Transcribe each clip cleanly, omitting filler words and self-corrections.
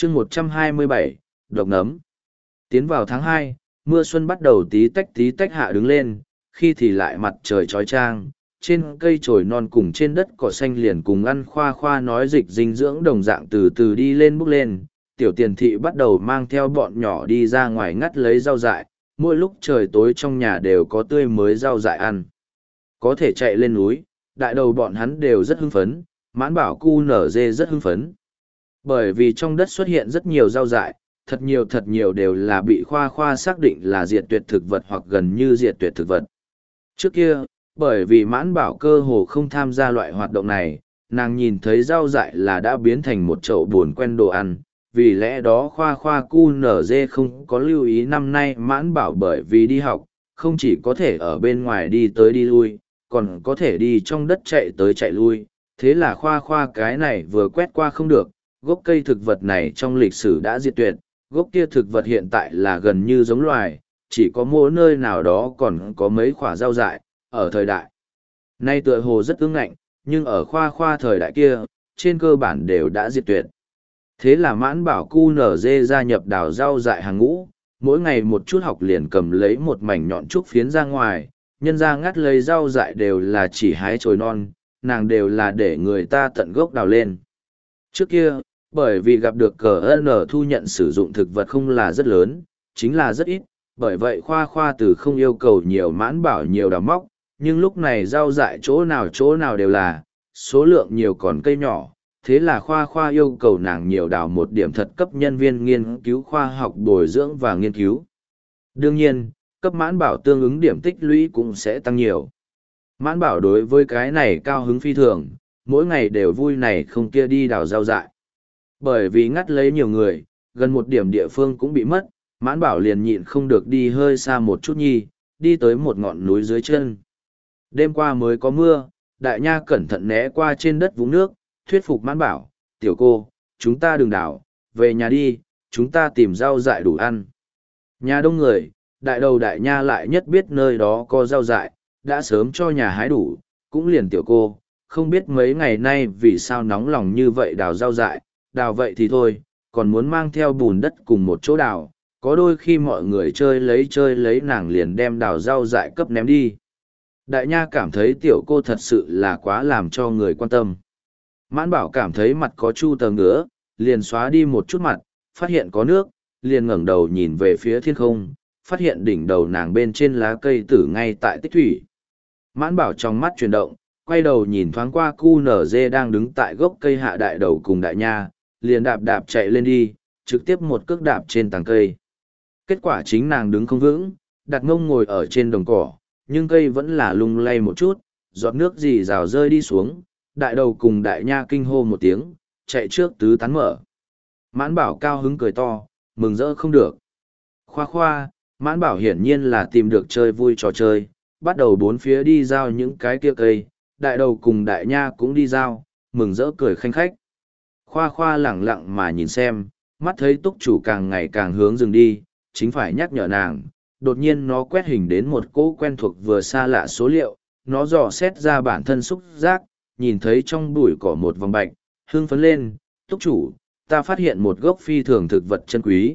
chương 127, độc nấm. Tiến vào tháng 2, mưa xuân bắt đầu tí tách hạ đứng lên, khi thì lại mặt trời chói chang, trên cây chồi non cùng trên đất cỏ xanh liền cùng ăn khoa khoa nói dịch dinh dưỡng đồng dạng từ từ đi lên bước lên. Tiểu tiền thị bắt đầu mang theo bọn nhỏ đi ra ngoài ngắt lấy rau dại, mỗi lúc trời tối trong nhà đều có tươi mới rau dại ăn. Có thể chạy lên núi, đại đầu bọn hắn đều rất hưng phấn, Mãn Bảo cu nở dê rất hưng phấn. Bởi vì trong đất xuất hiện rất nhiều rau dại, thật nhiều đều là bị khoa khoa xác định là diệt tuyệt thực vật hoặc gần như diệt tuyệt thực vật. Trước kia, bởi vì Mãn Bảo cơ hồ không tham gia loại hoạt động này, nàng nhìn thấy rau dại là đã biến thành một chậu buồn quen đồ ăn, vì lẽ đó khoa khoa cu nở dê không có lưu ý năm nay Mãn Bảo bởi vì đi học, không chỉ có thể ở bên ngoài đi tới đi lui, còn có thể đi trong đất chạy tới chạy lui, thế là khoa khoa cái này vừa quét qua không được, gốc cây thực vật này trong lịch sử đã diệt tuyệt, gốc kia thực vật hiện tại là gần như giống loài, chỉ có mỗi nơi nào đó còn có mấy quả rau dại, ở thời đại nay tựa hồ rất ương ngạnh, nhưng ở khoa khoa thời đại kia, trên cơ bản đều đã diệt tuyệt. Thế là Mãn Bảo cu nở dê gia nhập đào rau dại hàng ngũ, mỗi ngày một chút học liền cầm lấy một mảnh nhọn trúc phiến ra ngoài, nhân ra ngắt lấy rau dại đều là chỉ hái chồi non, nàng đều là để người ta tận gốc đào lên. Trước kia, bởi vì gặp được CN thu nhận sử dụng thực vật không là rất lớn, chính là rất ít, bởi vậy khoa khoa từ không yêu cầu nhiều Mãn Bảo nhiều đào móc, nhưng lúc này rau dại chỗ nào đều là, số lượng nhiều còn cây nhỏ, thế là khoa khoa yêu cầu nàng nhiều đào một điểm thật cấp nhân viên nghiên cứu khoa học bồi dưỡng và nghiên cứu. Đương nhiên, cấp Mãn Bảo tương ứng điểm tích lũy cũng sẽ tăng nhiều. Mãn Bảo đối với cái này cao hứng phi thường, mỗi ngày đều vui này không kia đi đào rau dại. Bởi vì ngắt lấy nhiều người, gần một điểm địa phương cũng bị mất, Mãn Bảo liền nhịn không được đi hơi xa một chút nhi, đi tới một ngọn núi dưới chân. Đêm qua mới có mưa, Đại Nha cẩn thận né qua trên đất vũng nước, thuyết phục Mãn Bảo, tiểu cô, chúng ta đừng đào, về nhà đi, chúng ta tìm rau dại đủ ăn. Nhà đông người, đại đầu Đại Nha lại nhất biết nơi đó có rau dại, đã sớm cho nhà hái đủ, cũng liền tiểu cô, không biết mấy ngày nay vì sao nóng lòng như vậy đào rau dại, đào vậy thì thôi, còn muốn mang theo bùn đất cùng một chỗ đào, có đôi khi mọi người chơi lấy nàng liền đem đào rau dại cấp ném đi. Đại Nha cảm thấy tiểu cô thật sự là quá làm cho người quan tâm. Mãn Bảo cảm thấy mặt có chu tờ ngứa, liền xóa đi một chút mặt, phát hiện có nước, liền ngẩng đầu nhìn về phía thiên không, phát hiện đỉnh đầu nàng bên trên lá cây tử ngay tại tích thủy. Mãn Bảo trong mắt chuyển động, quay đầu nhìn thoáng qua cu nở dê đang đứng tại gốc cây hạ đại đầu cùng Đại Nha, liền đạp chạy lên đi, trực tiếp một cước đạp trên tàng cây. Kết quả chính nàng đứng không vững, đặt mông ngồi ở trên đồng cỏ, nhưng cây vẫn là lung lay một chút, giọt nước rì rào rơi đi xuống, đại đầu cùng Đại Nha kinh hô một tiếng, chạy trước tứ tán mở. Mãn Bảo cao hứng cười to, mừng rỡ không được. Khoa khoa, Mãn Bảo hiển nhiên là tìm được chơi vui trò chơi, bắt đầu bốn phía đi giao những cái kia cây, đại đầu cùng Đại Nha cũng đi giao, mừng rỡ cười khanh khách. Khoa khoa lẳng lặng mà nhìn xem, mắt thấy túc chủ càng ngày càng hướng dừng đi, chính phải nhắc nhở nàng, đột nhiên nó quét hình đến một cỗ quen thuộc vừa xa lạ số liệu, nó dò xét ra bản thân xúc giác, nhìn thấy trong bụi cỏ một vòng bạch, hưng phấn lên, túc chủ, ta phát hiện một gốc phi thường thực vật chân quý,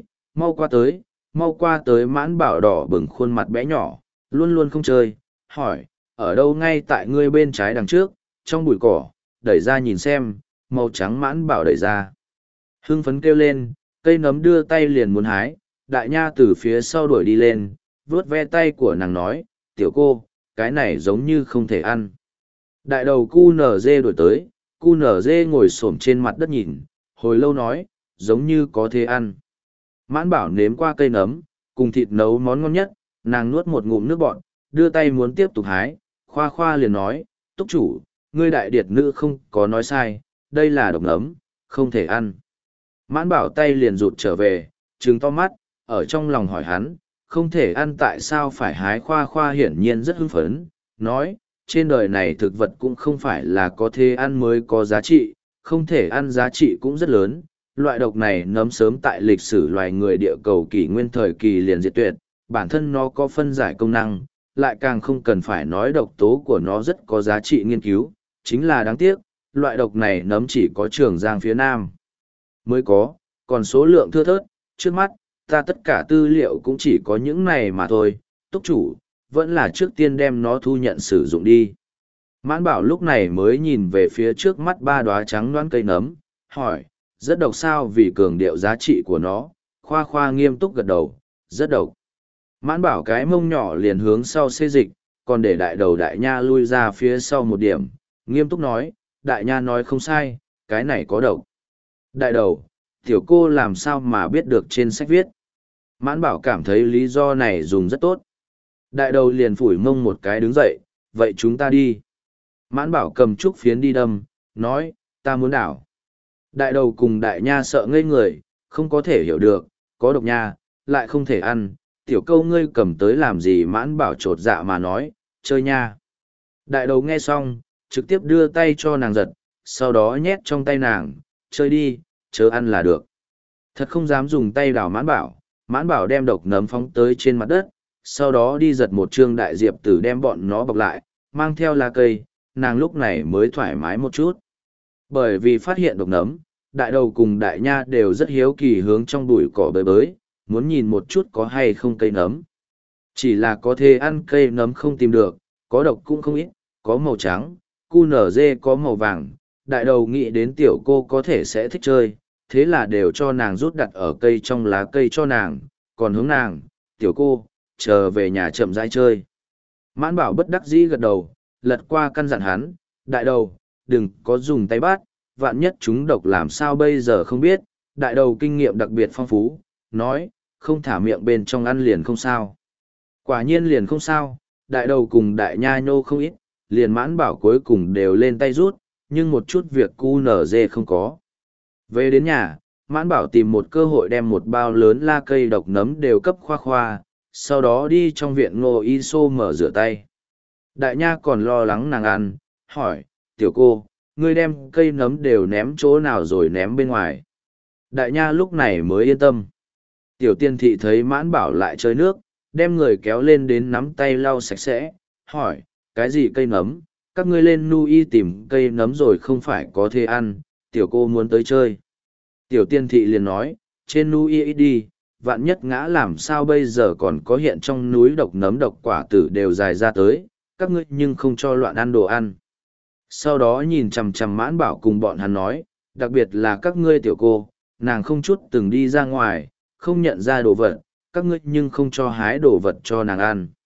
mau qua tới. Mãn Bảo đỏ bừng khuôn mặt bé nhỏ, luôn luôn không chơi, hỏi, ở đâu? Ngay tại ngươi bên trái đằng trước, trong bụi cỏ, đẩy ra nhìn xem, màu trắng. Mãn Bảo đẩy ra, hưng phấn kêu lên, cây nấm đưa tay liền muốn hái, Đại Nha từ phía sau đuổi đi lên, vuốt ve tay của nàng nói, tiểu cô, cái này giống như không thể ăn. Đại đầu cu nở dê đuổi tới, cu nở dê ngồi xổm trên mặt đất nhìn, hồi lâu nói, giống như có thể ăn. Mãn Bảo nếm qua cây nấm, cùng thịt nấu món ngon nhất, nàng nuốt một ngụm nước bọt, đưa tay muốn tiếp tục hái, khoa khoa liền nói, túc chủ, ngươi đại điệt nữ không có nói sai, đây là độc nấm, không thể ăn. Mãn Bảo tay liền rụt trở về, trừng to mắt, ở trong lòng hỏi hắn, không thể ăn tại sao phải hái. Khoa khoa hiển nhiên rất hưng phấn, nói, trên đời này thực vật cũng không phải là có thể ăn mới có giá trị, không thể ăn giá trị cũng rất lớn. Loại độc này nấm sớm tại lịch sử loài người địa cầu kỷ nguyên thời kỳ liền diệt tuyệt, bản thân nó có phân giải công năng, lại càng không cần phải nói độc tố của nó rất có giá trị nghiên cứu, chính là đáng tiếc, loại độc này nấm chỉ có Trường Giang phía Nam mới có, còn số lượng thưa thớt, trước mắt, ta tất cả tư liệu cũng chỉ có những này mà thôi, túc chủ, vẫn là trước tiên đem nó thu nhận sử dụng đi. Mãn bảo lúc này mới nhìn về phía trước mắt ba đóa trắng đoán cây nấm, hỏi, rất độc sao vì cường điệu giá trị của nó, khoa khoa nghiêm túc gật đầu, rất độc. Mãn bảo cái mông nhỏ liền hướng sau xê dịch, còn để đại đầu đại nha lui ra phía sau một điểm, nghiêm túc nói, đại nha nói không sai, cái này có độc. Đại đầu, tiểu cô làm sao mà biết được trên sách viết. Mãn bảo cảm thấy lý do này dùng rất tốt. Đại đầu liền phủi mông một cái đứng dậy, vậy chúng ta đi. Mãn bảo cầm trúc phiến đi đâm, nói, ta muốn đảo. Đại đầu cùng đại nha sợ ngây người, không có thể hiểu được, có độc nha, lại không thể ăn, tiểu câu ngươi cầm tới làm gì mãn bảo trột dạ mà nói, chơi nha. Đại đầu nghe xong, trực tiếp đưa tay cho nàng giật, sau đó nhét trong tay nàng, chơi đi, chớ ăn là được. Thật không dám dùng tay đảo mãn bảo đem độc nấm phóng tới trên mặt đất, sau đó đi giật một trương đại diệp tử đem bọn nó bọc lại, mang theo lá cây, nàng lúc này mới thoải mái một chút. Bởi vì phát hiện độc nấm, đại đầu cùng đại nha đều rất hiếu kỳ hướng trong bụi cỏ bới bới, muốn nhìn một chút có hay không cây nấm. Chỉ là có thể ăn cây nấm không tìm được, có độc cũng không ít, có màu trắng, cu nở dê có màu vàng. Đại đầu nghĩ đến tiểu cô có thể sẽ thích chơi, thế là đều cho nàng rút đặt ở cây trong lá cây cho nàng, còn hướng nàng, tiểu cô, chờ về nhà chậm rãi chơi. Mãn bảo bất đắc dĩ gật đầu, lật qua căn dặn hắn, đại đầu, đừng có dùng tay bát, vạn nhất chúng độc làm sao bây giờ không biết, đại đầu kinh nghiệm đặc biệt phong phú, nói, không thả miệng bên trong ăn liền không sao. Quả nhiên liền không sao, đại đầu cùng đại nha nhô không ít, liền mãn bảo cuối cùng đều lên tay rút, nhưng một chút việc cu nở dê không có. Về đến nhà, mãn bảo tìm một cơ hội đem một bao lớn la cây độc nấm đều cấp khoa khoa, sau đó đi trong viện Ngô Y Sô mở rửa tay. Đại nha còn lo lắng nàng ăn, hỏi, tiểu cô, ngươi đem cây nấm đều ném chỗ nào rồi ném bên ngoài. Đại nha lúc này mới yên tâm. Tiểu tiên thị thấy mãn bảo lại chơi nước, đem người kéo lên đến nắm tay lau sạch sẽ, hỏi, cái gì cây nấm, các ngươi lên nu y tìm cây nấm rồi không phải có thể ăn, tiểu cô muốn tới chơi. Tiểu tiên thị liền nói, trên nu y đi, vạn nhất ngã làm sao bây giờ còn có hiện trong núi độc nấm độc quả tử đều dài ra tới, các ngươi nhưng không cho loạn ăn đồ ăn. Sau đó nhìn chằm chằm mãn bảo cùng bọn hắn nói, đặc biệt là các ngươi tiểu cô, nàng không chút từng đi ra ngoài, không nhận ra đồ vật, các ngươi nhưng không cho hái đồ vật cho nàng ăn.